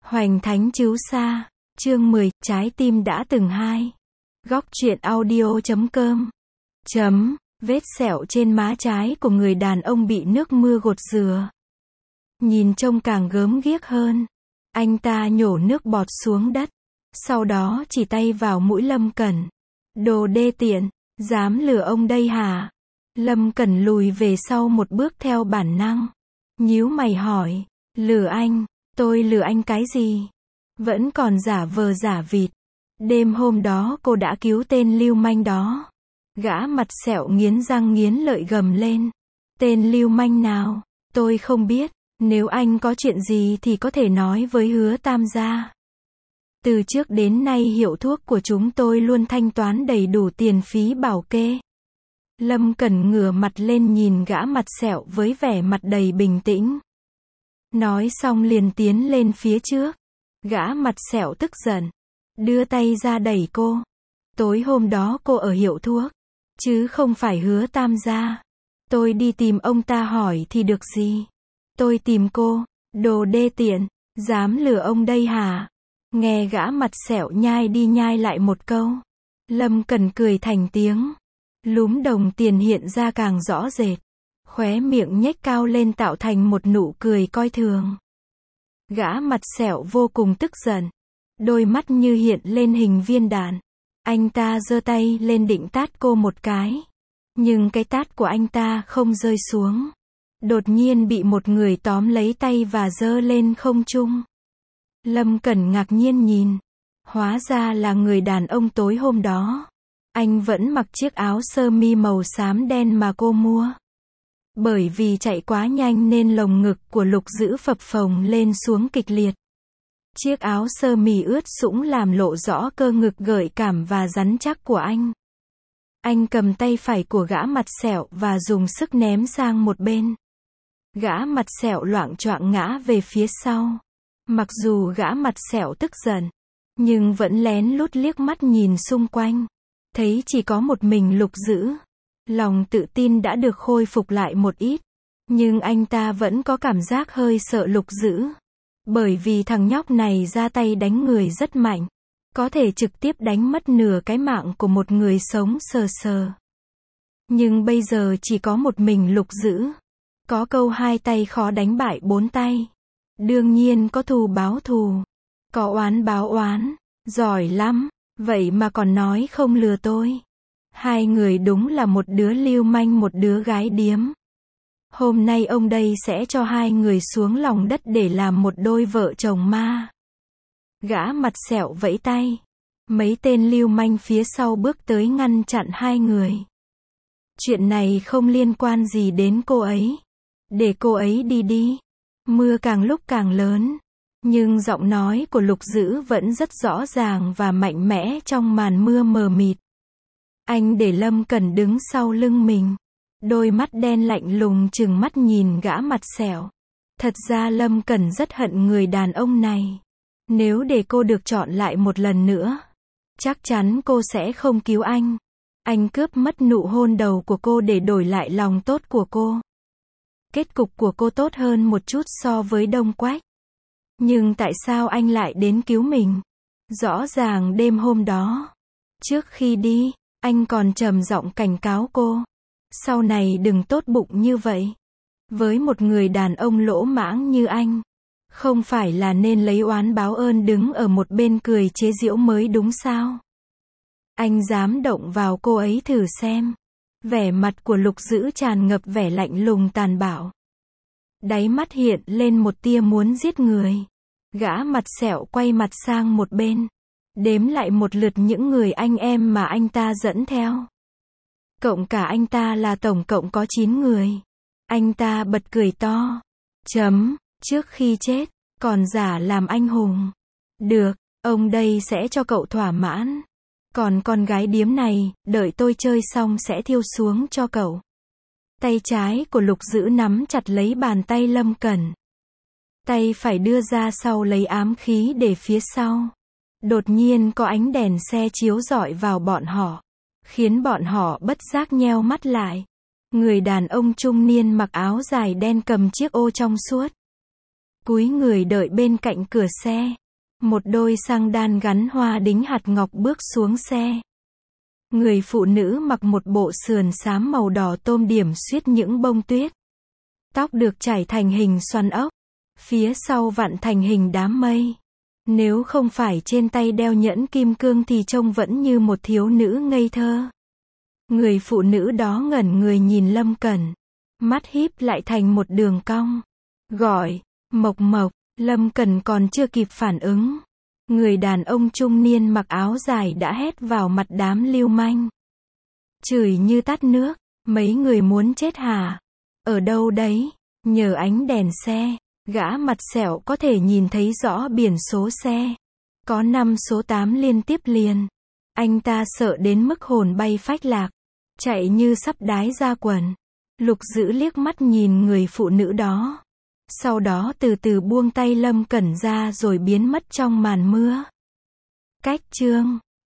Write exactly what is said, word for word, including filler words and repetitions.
Hoành Thánh Chiếu Sa, chương mười, Trái tim đã từng hai. Góc truyện audio chấm com. Chấm, vết sẹo trên má trái của người đàn ông bị nước mưa gột rửa. Nhìn trông càng gớm ghiếc hơn. Anh ta nhổ nước bọt xuống đất. Sau đó chỉ tay vào mũi Lâm Cẩn. Đồ đê tiện, dám lừa ông đây hả? Lâm Cẩn lùi về sau một bước theo bản năng. Nhíu mày hỏi, lừa anh? Tôi lừa anh cái gì? Vẫn còn giả vờ giả vịt. Đêm hôm đó cô đã cứu tên lưu manh đó. Gã mặt sẹo nghiến răng nghiến lợi gầm lên. Tên lưu manh nào? Tôi không biết. Nếu anh có chuyện gì thì có thể nói với Hứa Tam gia. Từ trước đến nay hiệu thuốc của chúng tôi luôn thanh toán đầy đủ tiền phí bảo kê. Lâm Cẩn ngửa mặt lên nhìn gã mặt sẹo với vẻ mặt đầy bình tĩnh. Nói xong liền tiến lên phía trước. Gã mặt sẹo tức giận. Đưa tay ra đẩy cô. Tối hôm đó cô ở hiệu thuốc. Chứ không phải Hứa Tam gia. Tôi đi tìm ông ta hỏi thì được gì. Tôi tìm cô. Đồ đê tiện. Dám lừa ông đây hả? Nghe gã mặt sẹo nhai đi nhai lại một câu. Lâm Cẩn cười thành tiếng. Lúm đồng tiền hiện ra càng rõ rệt. Khóe miệng nhếch cao lên tạo thành một nụ cười coi thường. Gã mặt sẹo vô cùng tức giận. Đôi mắt như hiện lên hình viên đạn. Anh ta giơ tay lên định tát cô một cái. Nhưng cái tát của anh ta không rơi xuống. Đột nhiên bị một người tóm lấy tay và giơ lên không trung. Lâm Cẩn ngạc nhiên nhìn. Hóa ra là người đàn ông tối hôm đó. Anh vẫn mặc chiếc áo sơ mi màu xám đen mà cô mua. Bởi vì chạy quá nhanh nên lồng ngực của Lục Dữ phập phồng lên xuống kịch liệt. Chiếc áo sơ mi ướt sũng làm lộ rõ cơ ngực gợi cảm và rắn chắc của anh. Anh cầm tay phải của gã mặt sẹo và dùng sức ném sang một bên. Gã mặt sẹo loạng choạng ngã về phía sau. Mặc dù gã mặt sẹo tức giận, nhưng vẫn lén lút liếc mắt nhìn xung quanh. Thấy chỉ có một mình Lục Dữ. Lòng tự tin đã được khôi phục lại một ít. Nhưng anh ta vẫn có cảm giác hơi sợ Lục Dữ. Bởi vì thằng nhóc này ra tay đánh người rất mạnh. Có thể trực tiếp đánh mất nửa cái mạng của một người sống sờ sờ. Nhưng bây giờ chỉ có một mình Lục Dữ. Có câu hai tay khó đánh bại bốn tay. Đương nhiên có thù báo thù. Có oán báo oán. Giỏi lắm. Vậy mà còn nói không lừa tôi. Hai người đúng là một đứa lưu manh một đứa gái điếm. Hôm nay ông đây sẽ cho hai người xuống lòng đất để làm một đôi vợ chồng ma. Gã mặt sẹo vẫy tay. Mấy tên lưu manh phía sau bước tới ngăn chặn hai người. Chuyện này không liên quan gì đến cô ấy. Để cô ấy đi đi. Mưa càng lúc càng lớn. Nhưng giọng nói của Lục Dữ vẫn rất rõ ràng và mạnh mẽ trong màn mưa mờ mịt. Anh để Lâm Cẩn đứng sau lưng mình. Đôi mắt đen lạnh lùng trừng mắt nhìn gã mặt sẹo. Thật ra Lâm Cẩn rất hận người đàn ông này. Nếu để cô được chọn lại một lần nữa, chắc chắn cô sẽ không cứu anh. Anh cướp mất nụ hôn đầu của cô để đổi lại lòng tốt của cô. Kết cục của cô tốt hơn một chút so với Đông Quách. Nhưng tại sao anh lại đến cứu mình? Rõ ràng đêm hôm đó, trước khi đi, anh còn trầm giọng cảnh cáo cô. Sau này đừng tốt bụng như vậy. Với một người đàn ông lỗ mãng như anh, không phải là nên lấy oán báo ơn đứng ở một bên cười chế giễu mới đúng sao? Anh dám động vào cô ấy thử xem. Vẻ mặt của Lục Dữ tràn ngập vẻ lạnh lùng tàn bạo. Đáy mắt hiện lên một tia muốn giết người. Gã mặt sẹo quay mặt sang một bên. Đếm lại một lượt những người anh em mà anh ta dẫn theo. Cộng cả anh ta là tổng cộng có chín người. Anh ta bật cười to. Chấm, trước khi chết, còn giả làm anh hùng. Được, ông đây sẽ cho cậu thỏa mãn. Còn con gái điếm này, đợi tôi chơi xong sẽ thiêu xuống cho cậu. Tay trái của Lục Dữ nắm chặt lấy bàn tay Lâm Cẩn. Tay phải đưa ra sau lấy ám khí để phía sau. Đột nhiên có ánh đèn xe chiếu rọi vào bọn họ. Khiến bọn họ bất giác nheo mắt lại. Người đàn ông trung niên mặc áo dài đen cầm chiếc ô trong suốt. cúi người đợi bên cạnh cửa xe. Một đôi xăng đan gắn hoa đính hạt ngọc bước xuống xe. Người phụ nữ mặc một bộ sườn xám màu đỏ tôm điểm xuyết những bông tuyết. Tóc được chải thành hình xoắn ốc. Phía sau vặn thành hình đám mây. Nếu không phải trên tay đeo nhẫn kim cương thì trông vẫn như một thiếu nữ ngây thơ. Người phụ nữ đó ngẩn người nhìn Lâm Cẩn. Mắt híp lại thành một đường cong. Gọi, Mộc Mộc, Lâm Cẩn còn chưa kịp phản ứng. Người đàn ông trung niên mặc áo dài đã hét vào mặt đám lưu manh. Chửi như tát nước, mấy người muốn chết hả? Ở đâu đấy? Nhờ ánh đèn xe, gã mặt sẹo có thể nhìn thấy rõ biển số xe. Có năm số tám liên tiếp liền. Anh ta sợ đến mức hồn bay phách lạc. Chạy như sắp đái ra quần. Lục Dữ liếc mắt nhìn người phụ nữ đó. Sau đó từ từ buông tay Lâm Cẩn ra rồi biến mất trong màn mưa. Cách chương